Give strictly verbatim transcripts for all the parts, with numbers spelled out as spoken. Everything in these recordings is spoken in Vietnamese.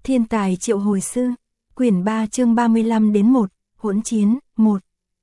Thiên tài triệu hồi sư, quyển ba chương ba mươi lăm đến một, hỗn chiến, một.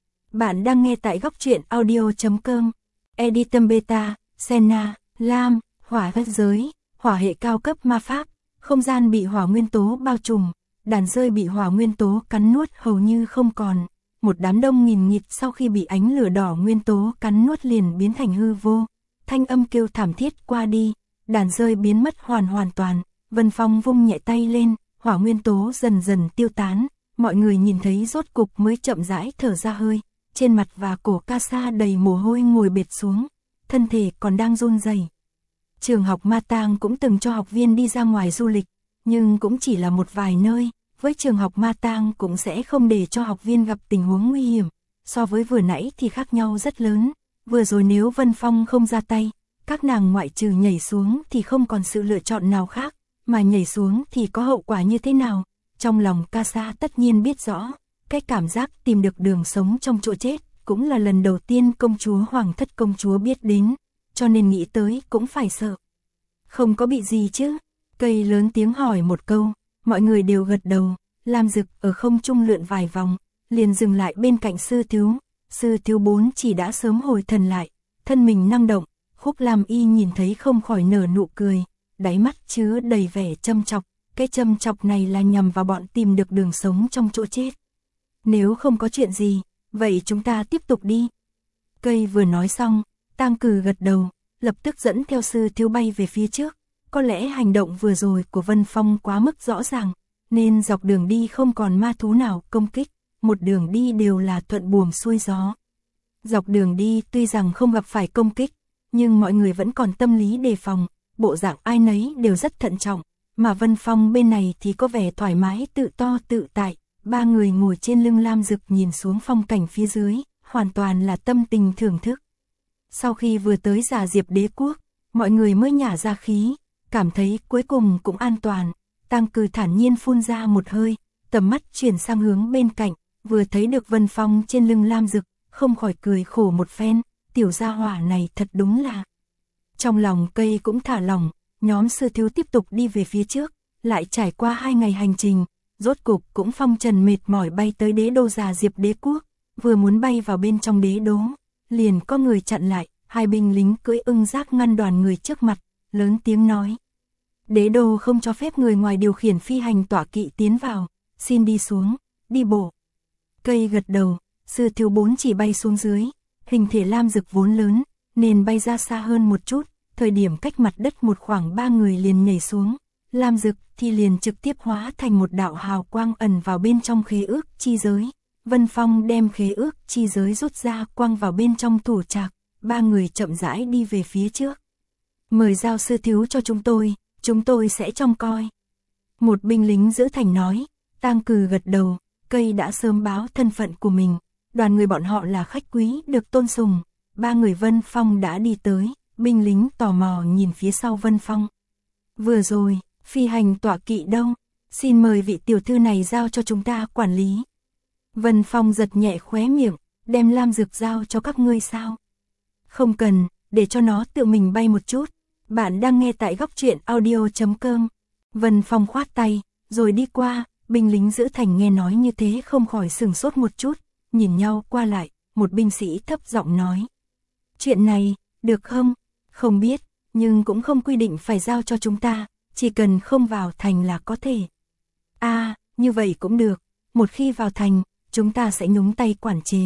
Bạn đang nghe tại góc truyện audio chấm com. Editum Beta, Senna, Lam, hỏa vất giới, hỏa hệ cao cấp ma pháp, không gian bị hỏa nguyên tố bao trùm, đàn rơi bị hỏa nguyên tố cắn nuốt hầu như không còn. Một đám đông nghìn nghịt sau khi bị ánh lửa đỏ nguyên tố cắn nuốt liền biến thành hư vô. Thanh âm kêu thảm thiết qua đi, đàn rơi biến mất hoàn hoàn toàn. Vân Phong vung nhẹ tay lên, hỏa nguyên tố dần dần tiêu tán, mọi người nhìn thấy rốt cục mới chậm rãi thở ra hơi, trên mặt và cổ Casa đầy mồ hôi ngồi bệt xuống, thân thể còn đang run rẩy. Trường học Ma Tang cũng từng cho học viên đi ra ngoài du lịch, nhưng cũng chỉ là một vài nơi, với trường học Ma Tang cũng sẽ không để cho học viên gặp tình huống nguy hiểm, so với vừa nãy thì khác nhau rất lớn, vừa rồi nếu Vân Phong không ra tay, các nàng ngoại trừ nhảy xuống thì không còn sự lựa chọn nào khác. Mà nhảy xuống thì có hậu quả như thế nào? Trong lòng Casa tất nhiên biết rõ, cái cảm giác tìm được đường sống trong chỗ chết, cũng là lần đầu tiên công chúa Hoàng thất công chúa biết đến, cho nên nghĩ tới cũng phải sợ. Không có bị gì chứ? Cây lớn tiếng hỏi một câu, mọi người đều gật đầu, Lam Dực ở không trung lượn vài vòng, liền dừng lại bên cạnh sư thiếu, sư thiếu bốn chỉ đã sớm hồi thần lại, thân mình năng động, Khúc Lam Y nhìn thấy không khỏi nở nụ cười. Đáy mắt chứa đầy vẻ châm chọc, cái châm chọc này là nhằm vào bọn tìm được đường sống trong chỗ chết. Nếu không có chuyện gì, vậy chúng ta tiếp tục đi. Cây vừa nói xong, Tang Cử gật đầu, lập tức dẫn theo sư thiếu bay về phía trước. Có lẽ hành động vừa rồi của Vân Phong quá mức rõ ràng, nên dọc đường đi không còn ma thú nào công kích, một đường đi đều là thuận buồm xuôi gió. Dọc đường đi tuy rằng không gặp phải công kích, nhưng mọi người vẫn còn tâm lý đề phòng. Bộ dạng ai nấy đều rất thận trọng, mà Vân Phong bên này thì có vẻ thoải mái tự to tự tại, ba người ngồi trên lưng Lam Dực nhìn xuống phong cảnh phía dưới, hoàn toàn là tâm tình thưởng thức. Sau khi vừa tới Giả Diệp Đế Quốc, mọi người mới nhả ra khí, cảm thấy cuối cùng cũng an toàn, Tang Cử thản nhiên phun ra một hơi, tầm mắt chuyển sang hướng bên cạnh, vừa thấy được Vân Phong trên lưng Lam Dực, không khỏi cười khổ một phen, tiểu gia hỏa này thật đúng là... Trong lòng Cây cũng thả lỏng, nhóm sư thiếu tiếp tục đi về phía trước, lại trải qua hai ngày hành trình, rốt cục cũng phong trần mệt mỏi bay tới đế đô Giả Diệp Đế Quốc, vừa muốn bay vào bên trong đế đô, liền có người chặn lại, hai binh lính cưỡi ưng giác ngăn đoàn người trước mặt, lớn tiếng nói. Đế đô không cho phép người ngoài điều khiển phi hành tọa kỵ tiến vào, xin đi xuống, đi bộ. Cây gật đầu, sư thiếu bốn chỉ bay xuống dưới, hình thể Lam Dực vốn lớn, nên bay ra xa hơn một chút, thời điểm cách mặt đất một khoảng ba người liền nhảy xuống, Lam Dực thì liền trực tiếp hóa thành một đạo hào quang ẩn vào bên trong khế ước chi giới. Vân Phong đem khế ước chi giới rút ra quang vào bên trong thủ trạc, ba người chậm rãi đi về phía trước. Mời giao sư thiếu cho chúng tôi, chúng tôi sẽ trông coi. Một binh lính giữ thành nói, Tang Cử gật đầu, Cây đã sớm báo thân phận của mình, đoàn người bọn họ là khách quý được tôn sùng. Ba người Vân Phong đã đi tới, binh lính tò mò nhìn phía sau Vân Phong. Vừa rồi, phi hành tọa kỵ đâu? Xin mời vị tiểu thư này giao cho chúng ta quản lý. Vân Phong giật nhẹ khóe miệng, đem Lam Dực giao cho các ngươi sao? Không cần, để cho nó tự mình bay một chút. Bạn đang nghe tại góc truyện audio chấm com. Vân Phong khoát tay, rồi đi qua, binh lính giữ thành nghe nói như thế không khỏi sửng sốt một chút, nhìn nhau qua lại, một binh sĩ thấp giọng nói. Chuyện này, được không? Không biết, nhưng cũng không quy định phải giao cho chúng ta, chỉ cần không vào thành là có thể. À, như vậy cũng được, một khi vào thành, chúng ta sẽ nhúng tay quản chế.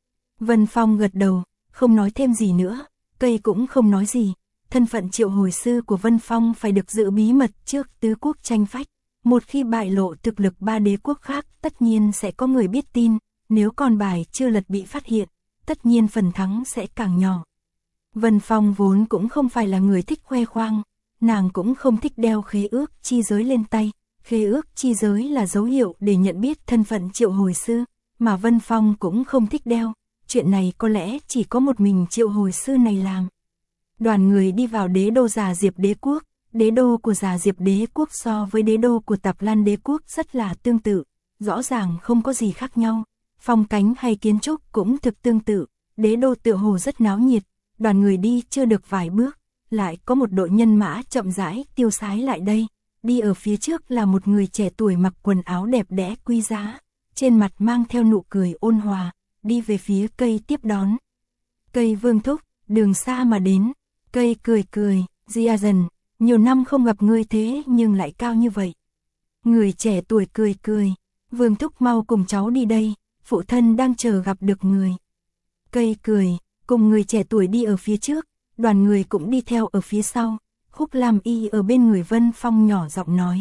Vân Phong gật đầu, không nói thêm gì nữa, Cây cũng không nói gì, thân phận triệu hồi sư của Vân Phong phải được giữ bí mật trước tứ quốc tranh phách. Một khi bại lộ thực lực ba đế quốc khác, tất nhiên sẽ có người biết tin, nếu con bài chưa lật bị phát hiện, tất nhiên phần thắng sẽ càng nhỏ. Vân Phong vốn cũng không phải là người thích khoe khoang, nàng cũng không thích đeo khế ước chi giới lên tay, khế ước chi giới là dấu hiệu để nhận biết thân phận triệu hồi sư, mà Vân Phong cũng không thích đeo, chuyện này có lẽ chỉ có một mình triệu hồi sư này làm. Đoàn người đi vào đế đô Giả Diệp Đế Quốc, đế đô của Giả Diệp Đế Quốc so với đế đô của Tạp Lan Đế Quốc rất là tương tự, rõ ràng không có gì khác nhau, phong cảnh hay kiến trúc cũng thực tương tự, đế đô tựa hồ rất náo nhiệt. Đoàn người đi chưa được vài bước, lại có một đội nhân mã chậm rãi tiêu sái lại đây, đi ở phía trước là một người trẻ tuổi mặc quần áo đẹp đẽ quý giá, trên mặt mang theo nụ cười ôn hòa, đi về phía cây tiếp đón. Cây Vương thúc, đường xa mà đến. Cây cười cười, Jiazhen, nhiều năm không gặp ngươi thế nhưng lại cao như vậy. Người trẻ tuổi cười cười, Vương thúc mau cùng cháu đi đây, phụ thân đang chờ gặp được người. Cây cười, cùng người trẻ tuổi đi ở phía trước, đoàn người cũng đi theo ở phía sau. Khúc Lam Y ở bên người Vân Phong nhỏ giọng nói.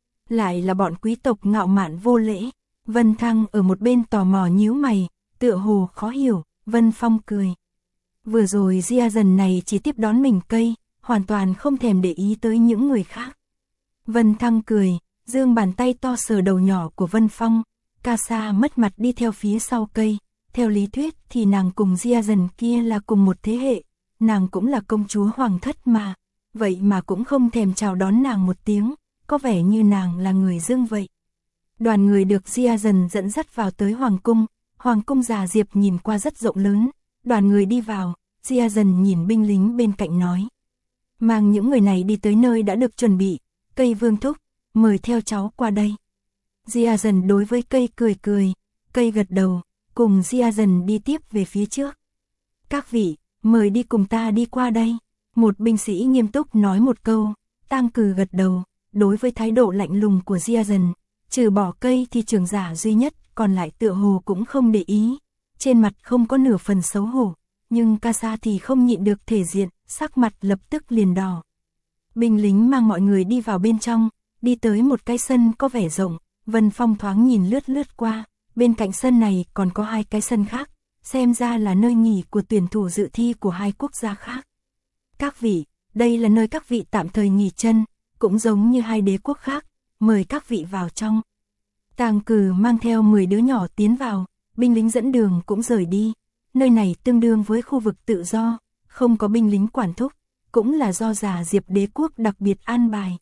Lại là bọn quý tộc ngạo mạn vô lễ. Vân Thăng ở một bên tò mò nhíu mày, tựa hồ khó hiểu. Vân Phong cười. Vừa rồi Jiazhen này chỉ tiếp đón mình Cây, hoàn toàn không thèm để ý tới những người khác. Vân Thăng cười, giương bàn tay to sờ đầu nhỏ của Vân Phong. Casa mất mặt đi theo phía sau Cây. Theo lý thuyết thì nàng cùng Jiazhen kia là cùng một thế hệ, nàng cũng là công chúa hoàng thất mà. Vậy mà cũng không thèm chào đón nàng một tiếng, có vẻ như nàng là người dương vậy. Đoàn người được Jiazhen dẫn dắt vào tới hoàng cung, hoàng cung già diệp nhìn qua rất rộng lớn, đoàn người đi vào, Jiazhen nhìn binh lính bên cạnh nói. Mang những người này đi tới nơi đã được chuẩn bị, Cây Vương thúc, mời theo cháu qua đây. Jiazhen đối với Cây cười cười, Cây gật đầu, cùng Jiazhen đi tiếp về phía trước. Các vị, mời đi cùng ta đi qua đây. Một binh sĩ nghiêm túc nói một câu, Tang Cừ gật đầu, đối với thái độ lạnh lùng của Jiazhen, trừ bỏ Cây thì trưởng giả duy nhất, còn lại tựa hồ cũng không để ý, trên mặt không có nửa phần xấu hổ, nhưng Casa thì không nhịn được thể diện, sắc mặt lập tức liền đỏ. Binh lính mang mọi người đi vào bên trong, đi tới một cái sân có vẻ rộng, Vân Phong thoáng nhìn lướt lướt qua, bên cạnh sân này còn có hai cái sân khác, xem ra là nơi nghỉ của tuyển thủ dự thi của hai quốc gia khác. Các vị, đây là nơi các vị tạm thời nghỉ chân, cũng giống như hai đế quốc khác, mời các vị vào trong. Tang Cừ mang theo mười đứa nhỏ tiến vào, binh lính dẫn đường cũng rời đi. Nơi này tương đương với khu vực tự do, không có binh lính quản thúc, cũng là do Già Diệp đế quốc đặc biệt an bài.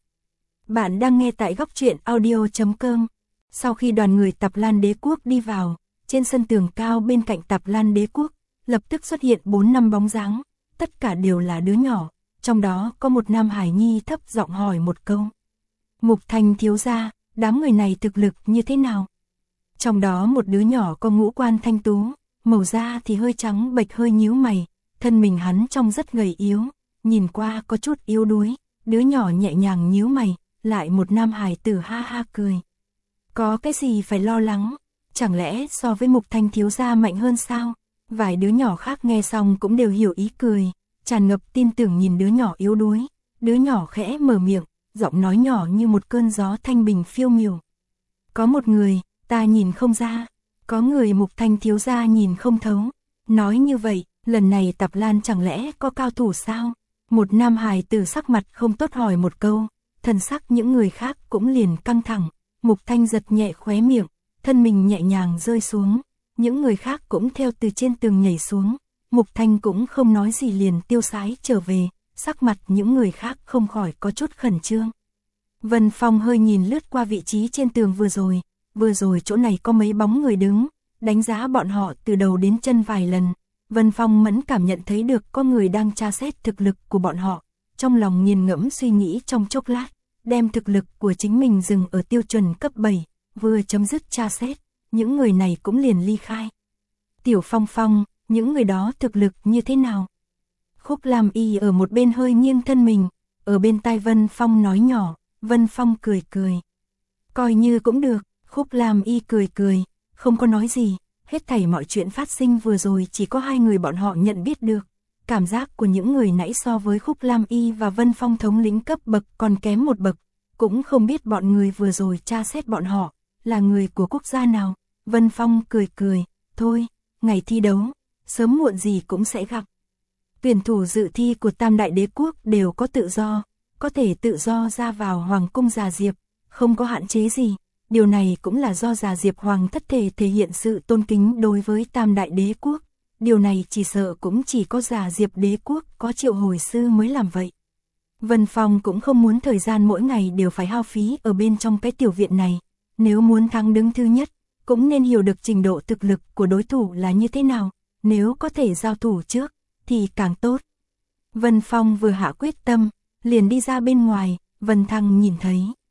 Bạn đang nghe tại góc truyện audio chấm com. Sau khi đoàn người Tạp Lan đế quốc đi vào, trên sân tường cao bên cạnh Tạp Lan đế quốc, lập tức xuất hiện bốn năm bóng dáng, tất cả đều là đứa nhỏ, trong đó có một nam hải nhi thấp giọng hỏi một câu. Mục Thanh thiếu gia, đám người này thực lực như thế nào? Trong đó một đứa nhỏ có ngũ quan thanh tú, màu da thì hơi trắng bệch hơi nhíu mày, thân mình hắn trông rất gầy yếu, nhìn qua có chút yếu đuối, đứa nhỏ nhẹ nhàng nhíu mày, lại một nam hải tử ha ha cười. Có cái gì phải lo lắng, chẳng lẽ so với Mục Thanh thiếu gia mạnh hơn sao? Vài đứa nhỏ khác nghe xong cũng đều hiểu ý cười, tràn ngập tin tưởng nhìn đứa nhỏ yếu đuối, đứa nhỏ khẽ mở miệng, giọng nói nhỏ như một cơn gió thanh bình phiêu miểu. Có một người, ta nhìn không ra, có người Mục Thanh thiếu gia nhìn không thấu. Nói như vậy, lần này Tạp Lan chẳng lẽ có cao thủ sao? Một nam hài tử sắc mặt không tốt hỏi một câu, thần sắc những người khác cũng liền căng thẳng. Mục Thanh giật nhẹ khóe miệng, thân mình nhẹ nhàng rơi xuống, những người khác cũng theo từ trên tường nhảy xuống. Mục Thanh cũng không nói gì liền tiêu sái trở về, sắc mặt những người khác không khỏi có chút khẩn trương. Vân Phong hơi nhìn lướt qua vị trí trên tường vừa rồi, vừa rồi chỗ này có mấy bóng người đứng, đánh giá bọn họ từ đầu đến chân vài lần. Vân Phong mẫn cảm nhận thấy được có người đang tra xét thực lực của bọn họ, trong lòng nghiền ngẫm suy nghĩ trong chốc lát, đem thực lực của chính mình dừng ở tiêu chuẩn cấp bảy, vừa chấm dứt tra xét, những người này cũng liền ly khai. Tiểu Phong Phong, những người đó thực lực như thế nào? Khúc Lam Y ở một bên hơi nghiêng thân mình, ở bên tai Vân Phong nói nhỏ, Vân Phong cười cười. Coi như cũng được, Khúc Lam Y cười cười, không có nói gì, hết thảy mọi chuyện phát sinh vừa rồi chỉ có hai người bọn họ nhận biết được. Cảm giác của những người nãy so với Khúc Lam Y và Vân Phong thống lĩnh cấp bậc còn kém một bậc, cũng không biết bọn người vừa rồi tra xét bọn họ, là người của quốc gia nào. Vân Phong cười cười, thôi, ngày thi đấu, sớm muộn gì cũng sẽ gặp. Tuyển thủ dự thi của Tam Đại Đế Quốc đều có tự do, có thể tự do ra vào Hoàng cung Già Diệp, không có hạn chế gì. Điều này cũng là do Già Diệp Hoàng thất thể thể hiện sự tôn kính đối với Tam Đại Đế Quốc. Điều này chỉ sợ cũng chỉ có Già Diệp Đế Quốc có Triệu Hồi Sư mới làm vậy. Vân Phong cũng không muốn thời gian mỗi ngày đều phải hao phí ở bên trong cái tiểu viện này. Nếu muốn thắng đứng thứ nhất, cũng nên hiểu được trình độ thực lực của đối thủ là như thế nào. Nếu có thể giao thủ trước, thì càng tốt. Vân Phong vừa hạ quyết tâm, liền đi ra bên ngoài, Vân Thăng nhìn thấy.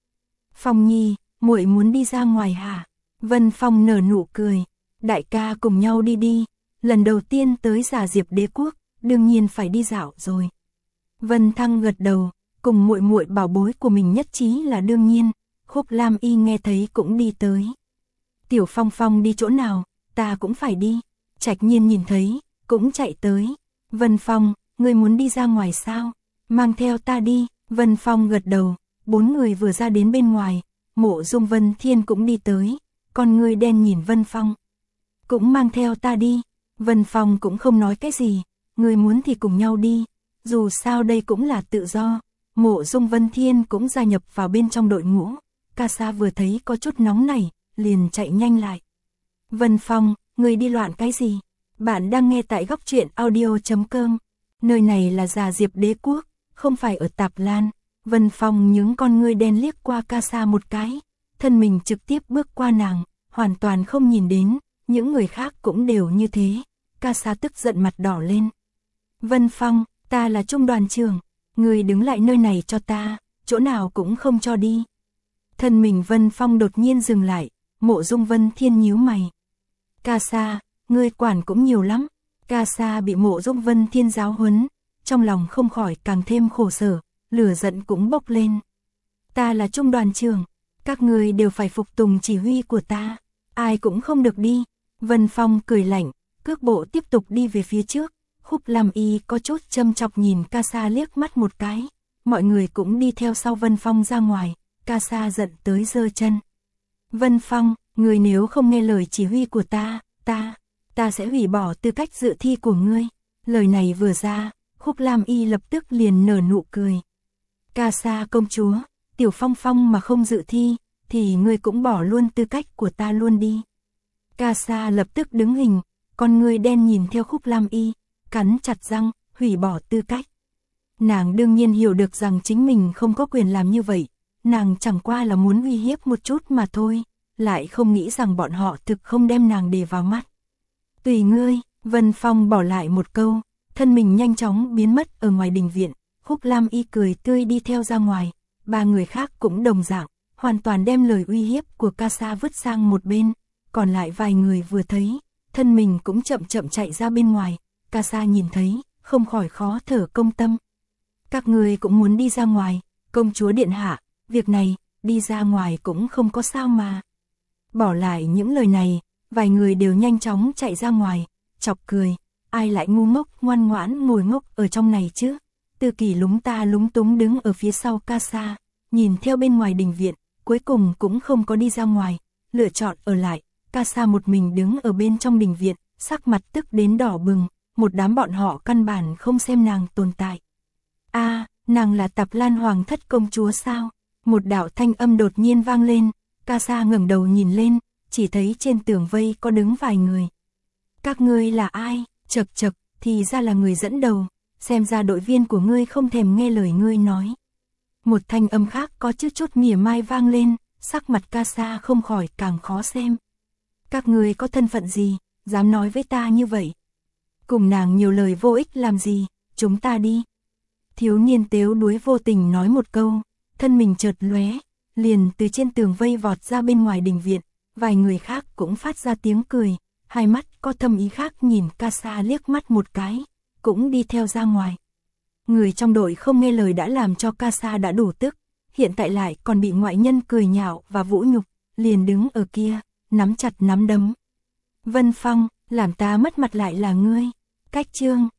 Phong Nhi, muội muốn đi ra ngoài hả? Vân Phong nở nụ cười, đại ca cùng nhau đi đi, lần đầu tiên tới Giả Diệp Đế quốc, đương nhiên phải đi dạo rồi. Vân Thăng gật đầu, cùng muội muội bảo bối của mình nhất trí là đương nhiên. Khúc Lam Y nghe thấy cũng đi tới. Tiểu Phong Phong đi chỗ nào, ta cũng phải đi. Trạch Nhiên nhìn thấy, cũng chạy tới. Vân Phong, ngươi muốn đi ra ngoài sao? Mang theo ta đi. Vân Phong gật đầu, bốn người vừa ra đến bên ngoài, Mộ Dung Vân Thiên cũng đi tới, con ngươi đen nhìn Vân Phong. Cũng mang theo ta đi. Vân Phong cũng không nói cái gì, ngươi muốn thì cùng nhau đi, dù sao đây cũng là tự do. Mộ Dung Vân Thiên cũng gia nhập vào bên trong đội ngũ. Ca Sa vừa thấy có chút nóng nảy, liền chạy nhanh lại. Vân Phong, ngươi đi loạn cái gì? Bạn đang nghe tại góc truyện audio chấm com. Nơi này là Giả Diệp Đế quốc, không phải ở Tạp Lan. Vân Phong nhướng con ngươi đen liếc qua Ca Sa một cái, thân mình trực tiếp bước qua nàng, hoàn toàn không nhìn đến, những người khác cũng đều như thế. Ca Sa tức giận mặt đỏ lên. Vân Phong, ta là trung đoàn trưởng, ngươi đứng lại nơi này cho ta, chỗ nào cũng không cho đi. Thân mình Vân Phong đột nhiên dừng lại, Mộ Dung Vân Thiên nhíu mày. Ca Sa, ngươi quản cũng nhiều lắm. Ca Sa bị Mộ Dung Vân Thiên giáo huấn, trong lòng không khỏi càng thêm khổ sở, lửa giận cũng bốc lên. Ta là trung đoàn trưởng, các ngươi đều phải phục tùng chỉ huy của ta, ai cũng không được đi. Vân Phong cười lạnh, cước bộ tiếp tục đi về phía trước. Khúc Lam Y có chút châm chọc nhìn Ca Sa liếc mắt một cái, mọi người cũng đi theo sau Vân Phong ra ngoài. Ca Sa giận tới giơ chân. Vân Phong, ngươi nếu không nghe lời chỉ huy của ta, ta, ta sẽ hủy bỏ tư cách dự thi của ngươi. Lời này vừa ra, Khúc Lam Y lập tức liền nở nụ cười. Ca Sa công chúa, Tiểu Phong Phong mà không dự thi, thì ngươi cũng bỏ luôn tư cách của ta luôn đi. Ca Sa lập tức đứng hình, con ngươi đen nhìn theo Khúc Lam Y, cắn chặt răng, hủy bỏ tư cách. Nàng đương nhiên hiểu được rằng chính mình không có quyền làm như vậy, nàng chẳng qua là muốn uy hiếp một chút mà thôi, lại không nghĩ rằng bọn họ thực không đem nàng để vào mắt. Tùy ngươi. Vân Phong bỏ lại một câu, thân mình nhanh chóng biến mất ở ngoài đình viện. Khúc Lam Y cười tươi đi theo ra ngoài, ba người khác cũng đồng dạng, hoàn toàn đem lời uy hiếp của Ca Sa vứt sang một bên, còn lại vài người vừa thấy, thân mình cũng chậm chậm chạy ra bên ngoài. Ca Sa nhìn thấy, không khỏi khó thở công tâm. Các người cũng muốn đi ra ngoài, công chúa điện hạ, việc này, đi ra ngoài cũng không có sao mà. Bỏ lại những lời này, vài người đều nhanh chóng chạy ra ngoài, chọc cười, ai lại ngu ngốc ngoan ngoãn ngồi ngốc ở trong này chứ. Tư Kỳ lúng ta lúng túng đứng ở phía sau Ca Sa, nhìn theo bên ngoài đình viện, cuối cùng cũng không có đi ra ngoài, lựa chọn ở lại. Ca Sa một mình đứng ở bên trong đình viện, sắc mặt tức đến đỏ bừng, một đám bọn họ căn bản không xem nàng tồn tại. A, à, nàng là Tạp Lan Hoàng thất công chúa sao? Một đạo thanh âm đột nhiên vang lên, Ca Sa ngẩng đầu nhìn lên, chỉ thấy trên tường vây có đứng vài người. Các ngươi là ai? Chậc chậc, thì ra là người dẫn đầu, xem ra đội viên của ngươi không thèm nghe lời ngươi nói. Một thanh âm khác có chút chút mỉa mai vang lên, sắc mặt Ca Sa không khỏi càng khó xem. Các ngươi có thân phận gì, dám nói với ta như vậy? Cùng nàng nhiều lời vô ích làm gì, chúng ta đi. Thiếu niên tếu đuối vô tình nói một câu, thân mình chợt lóe, liền từ trên tường vây vọt ra bên ngoài đình viện. Vài người khác cũng phát ra tiếng cười, hai mắt có thâm ý khác nhìn Ca Sa liếc mắt một cái, cũng đi theo ra ngoài. Người trong đội không nghe lời đã làm cho Ca Sa đã đủ tức, hiện tại lại còn bị ngoại nhân cười nhạo và vũ nhục, liền đứng ở kia, nắm chặt nắm đấm. Vân Phong, làm ta mất mặt lại là ngươi. Cách chương